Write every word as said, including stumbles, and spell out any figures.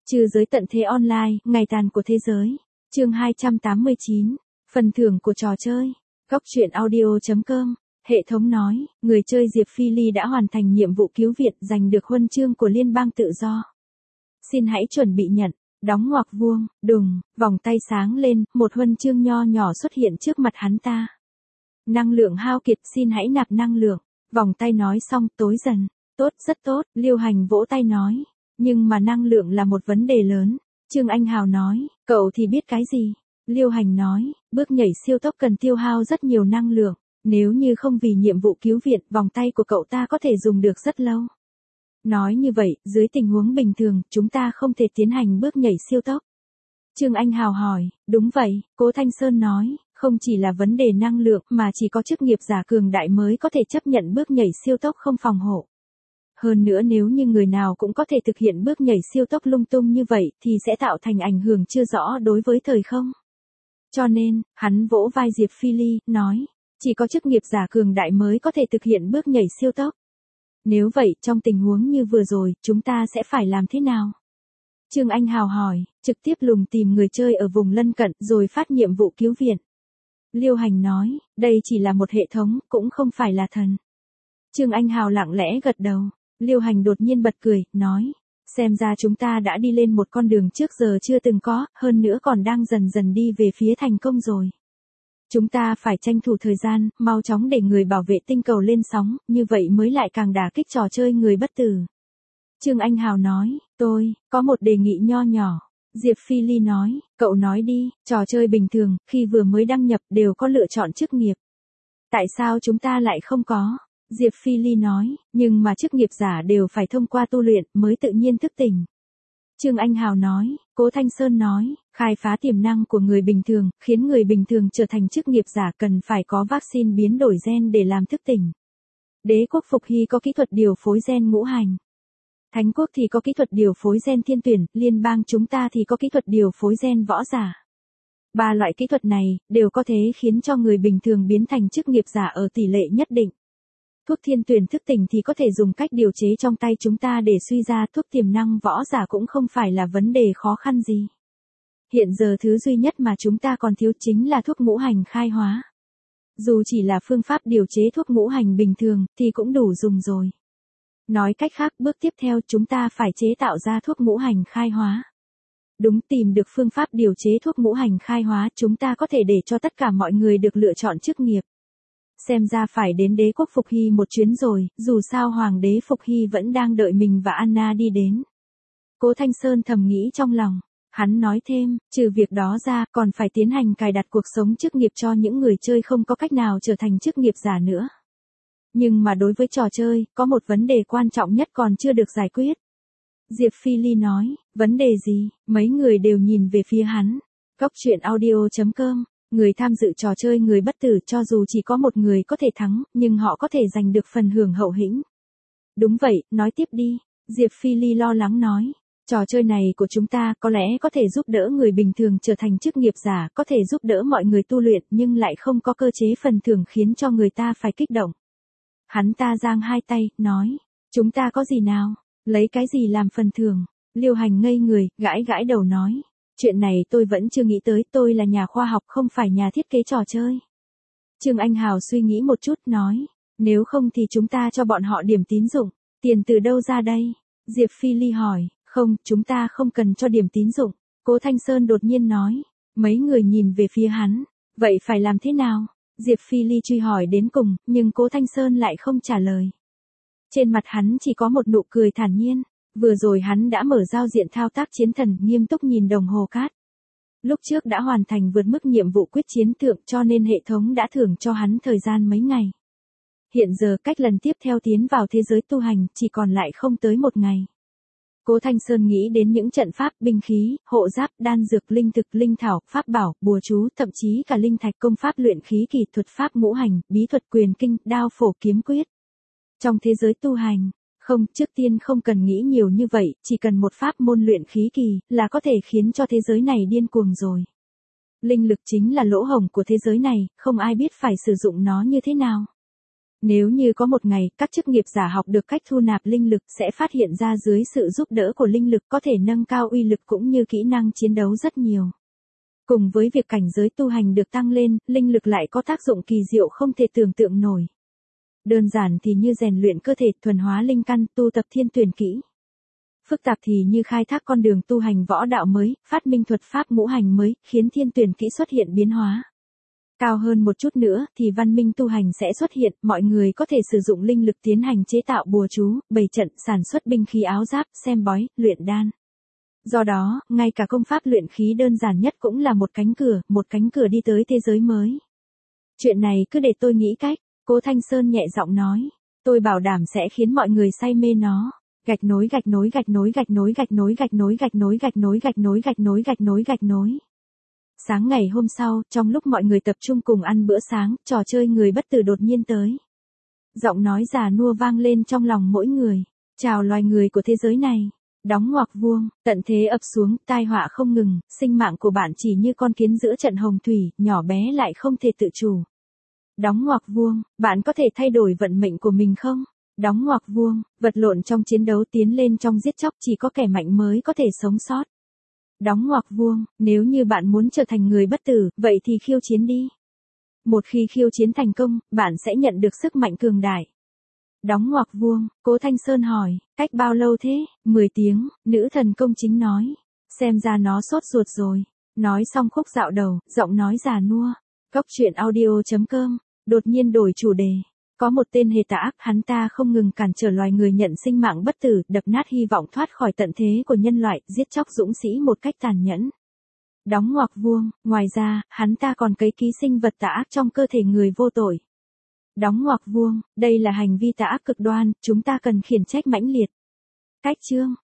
Trừ giới tận thế online, ngày tàn của thế giới. Chương hai trăm tám mươi chín. Phần thưởng của trò chơi. Góc truyện audio chấm com. Hệ thống nói, người chơi Diệp Phi Ly đã hoàn thành nhiệm vụ cứu viện, giành được huân chương của Liên bang tự do. Xin hãy chuẩn bị nhận. Đóng ngoặc vuông, đùng, vòng tay sáng lên, một huân chương nho nhỏ xuất hiện trước mặt hắn ta. Năng lượng hao kiệt, xin hãy nạp năng lượng. Vòng tay nói xong, tối dần. Tốt, rất tốt, Liêu Hành vỗ tay nói. Nhưng mà năng lượng là một vấn đề lớn. Trương Anh Hào nói, cậu thì biết cái gì? Liêu Hành nói, bước nhảy siêu tốc cần tiêu hao rất nhiều năng lượng. Nếu như không vì nhiệm vụ cứu viện, vòng tay của cậu ta có thể dùng được rất lâu. Nói như vậy, dưới tình huống bình thường, chúng ta không thể tiến hành bước nhảy siêu tốc. Trương Anh Hào hỏi, đúng vậy, Cố Thanh Sơn nói, không chỉ là vấn đề năng lượng mà chỉ có chức nghiệp giả cường đại mới có thể chấp nhận bước nhảy siêu tốc không phòng hộ. Hơn nữa nếu như người nào cũng có thể thực hiện bước nhảy siêu tốc lung tung như vậy thì sẽ tạo thành ảnh hưởng chưa rõ đối với thời không. Cho nên, hắn vỗ vai Diệp Phi Ly, nói, chỉ có chức nghiệp giả cường đại mới có thể thực hiện bước nhảy siêu tốc. Nếu vậy, trong tình huống như vừa rồi, chúng ta sẽ phải làm thế nào? Trương Anh Hào hỏi, trực tiếp lùng tìm người chơi ở vùng lân cận rồi phát nhiệm vụ cứu viện. Liêu Hành nói, đây chỉ là một hệ thống, cũng không phải là thần. Trương Anh Hào lặng lẽ gật đầu. Liêu Hành đột nhiên bật cười, nói, xem ra chúng ta đã đi lên một con đường trước giờ chưa từng có, hơn nữa còn đang dần dần đi về phía thành công rồi. Chúng ta phải tranh thủ thời gian, mau chóng để người bảo vệ tinh cầu lên sóng, như vậy mới lại càng đả kích trò chơi người bất tử. Trương Anh Hào nói, tôi, có một đề nghị nho nhỏ. Diệp Phi Ly nói, cậu nói đi, trò chơi bình thường, khi vừa mới đăng nhập đều có lựa chọn chức nghiệp. Tại sao chúng ta lại không có? Diệp Phi Ly nói, nhưng mà chức nghiệp giả đều phải thông qua tu luyện mới tự nhiên thức tỉnh. Trương Anh Hào nói, Cố Thanh Sơn nói, khai phá tiềm năng của người bình thường, khiến người bình thường trở thành chức nghiệp giả cần phải có vaccine biến đổi gen để làm thức tỉnh. Đế quốc Phục Hy có kỹ thuật điều phối gen ngũ hành. Thánh quốc thì có kỹ thuật điều phối gen thiên tuyển, liên bang chúng ta thì có kỹ thuật điều phối gen võ giả. Ba loại kỹ thuật này, đều có thể khiến cho người bình thường biến thành chức nghiệp giả ở tỷ lệ nhất định. Thuốc thiên tuyển thức tỉnh thì có thể dùng cách điều chế trong tay chúng ta để suy ra thuốc tiềm năng võ giả cũng không phải là vấn đề khó khăn gì. Hiện giờ thứ duy nhất mà chúng ta còn thiếu chính là thuốc ngũ hành khai hóa. Dù chỉ là phương pháp điều chế thuốc ngũ hành bình thường thì cũng đủ dùng rồi. Nói cách khác, bước tiếp theo chúng ta phải chế tạo ra thuốc ngũ hành khai hóa. Đúng, tìm được phương pháp điều chế thuốc ngũ hành khai hóa chúng ta có thể để cho tất cả mọi người được lựa chọn chức nghiệp. Xem ra phải đến đế quốc Phục Hy một chuyến rồi, dù sao hoàng đế Phục Hy vẫn đang đợi mình và Anna đi đến. Cố Thanh Sơn thầm nghĩ trong lòng. Hắn nói thêm, trừ việc đó ra, còn phải tiến hành cài đặt cuộc sống chức nghiệp cho những người chơi không có cách nào trở thành chức nghiệp giả nữa. Nhưng mà đối với trò chơi, có một vấn đề quan trọng nhất còn chưa được giải quyết. Diệp Phi Ly nói, vấn đề gì? Mấy người đều nhìn về phía hắn. Góc truyện audio chấm com. Người tham dự trò chơi người bất tử cho dù chỉ có một người có thể thắng, nhưng họ có thể giành được phần hưởng hậu hĩnh. Đúng vậy, nói tiếp đi. Diệp Phi Ly lo lắng nói. Trò chơi này của chúng ta có lẽ có thể giúp đỡ người bình thường trở thành chức nghiệp giả, có thể giúp đỡ mọi người tu luyện nhưng lại không có cơ chế phần thưởng khiến cho người ta phải kích động. Hắn ta giang hai tay, nói. Chúng ta có gì nào? Lấy cái gì làm phần thưởng? Liêu Hành ngây người, gãi gãi đầu nói. Chuyện này tôi vẫn chưa nghĩ tới, tôi là nhà khoa học không phải nhà thiết kế trò chơi. Trương Anh Hào suy nghĩ một chút, nói. Nếu không thì chúng ta cho bọn họ điểm tín dụng. Tiền từ đâu ra đây? Diệp Phi Ly hỏi. Không, chúng ta không cần cho điểm tín dụng. Cố Thanh Sơn đột nhiên nói. Mấy người nhìn về phía hắn. Vậy phải làm thế nào? Diệp Phi Ly truy hỏi đến cùng, nhưng Cố Thanh Sơn lại không trả lời. Trên mặt hắn chỉ có một nụ cười thản nhiên. Vừa rồi hắn đã mở giao diện thao tác chiến thần, nghiêm túc nhìn đồng hồ cát. Lúc trước đã hoàn thành vượt mức nhiệm vụ quyết chiến thượng cho nên hệ thống đã thưởng cho hắn thời gian mấy ngày. Hiện giờ cách lần tiếp theo tiến vào thế giới tu hành chỉ còn lại không tới một ngày. Cố Thanh Sơn nghĩ đến những trận pháp, binh khí, hộ giáp, đan dược, linh thực, linh thảo, pháp bảo, bùa chú, thậm chí cả linh thạch, công pháp luyện khí kỳ, thuật pháp ngũ hành, bí thuật quyền kinh, đao phổ kiếm quyết. Trong thế giới tu hành, không, trước tiên không cần nghĩ nhiều như vậy, chỉ cần một pháp môn luyện khí kỳ là có thể khiến cho thế giới này điên cuồng rồi. Linh lực chính là lỗ hổng của thế giới này, không ai biết phải sử dụng nó như thế nào. Nếu như có một ngày, các chức nghiệp giả học được cách thu nạp linh lực sẽ phát hiện ra dưới sự giúp đỡ của linh lực có thể nâng cao uy lực cũng như kỹ năng chiến đấu rất nhiều. Cùng với việc cảnh giới tu hành được tăng lên, linh lực lại có tác dụng kỳ diệu không thể tưởng tượng nổi. Đơn giản thì như rèn luyện cơ thể, thuần hóa linh căn, tu tập thiên tuyển kỹ. Phức tạp thì như khai thác con đường tu hành võ đạo mới, phát minh thuật pháp ngũ hành mới, khiến thiên tuyển kỹ xuất hiện biến hóa. Cao hơn một chút nữa thì văn minh tu hành sẽ xuất hiện, mọi người có thể sử dụng linh lực tiến hành chế tạo bùa chú, bày trận, sản xuất binh khí áo giáp, xem bói, luyện đan. Do đó, ngay cả công pháp luyện khí đơn giản nhất cũng là một cánh cửa, một cánh cửa đi tới thế giới mới. Chuyện này cứ để tôi nghĩ cách, Cố Thanh Sơn nhẹ giọng nói, tôi bảo đảm sẽ khiến mọi người say mê nó. Gạch nối gạch nối gạch nối gạch nối gạch nối gạch nối gạch nối gạch nối gạch nối gạch nối gạch nối gạch nối. Sáng ngày hôm sau, trong lúc mọi người tập trung cùng ăn bữa sáng, trò chơi người bất tử đột nhiên tới. Giọng nói già nua vang lên trong lòng mỗi người. Chào loài người của thế giới này. Đóng ngoặc vuông, tận thế ập xuống, tai họa không ngừng, sinh mạng của bạn chỉ như con kiến giữa trận hồng thủy, nhỏ bé lại không thể tự chủ. Đóng ngoặc vuông, bạn có thể thay đổi vận mệnh của mình không? Đóng ngoặc vuông, vật lộn trong chiến đấu tiến lên trong giết chóc chỉ có kẻ mạnh mới có thể sống sót. Đóng ngoặc vuông, nếu như bạn muốn trở thành người bất tử, vậy thì khiêu chiến đi. Một khi khiêu chiến thành công, bạn sẽ nhận được sức mạnh cường đại. Đóng ngoặc vuông, Cố Thanh Sơn hỏi, cách bao lâu thế? mười tiếng, nữ thần công chính nói. Xem ra nó sốt ruột rồi. Nói xong khúc dạo đầu, giọng nói già nua. Cốc truyện audio chấm com, đột nhiên đổi chủ đề. Có một tên hề tà ác, hắn ta không ngừng cản trở loài người nhận sinh mạng bất tử, đập nát hy vọng thoát khỏi tận thế của nhân loại, giết chóc dũng sĩ một cách tàn nhẫn. Đóng ngoặc vuông, ngoài ra, hắn ta còn cấy ký sinh vật tà ác trong cơ thể người vô tội. Đóng ngoặc vuông, đây là hành vi tà ác cực đoan, chúng ta cần khiển trách mãnh liệt. Cách chương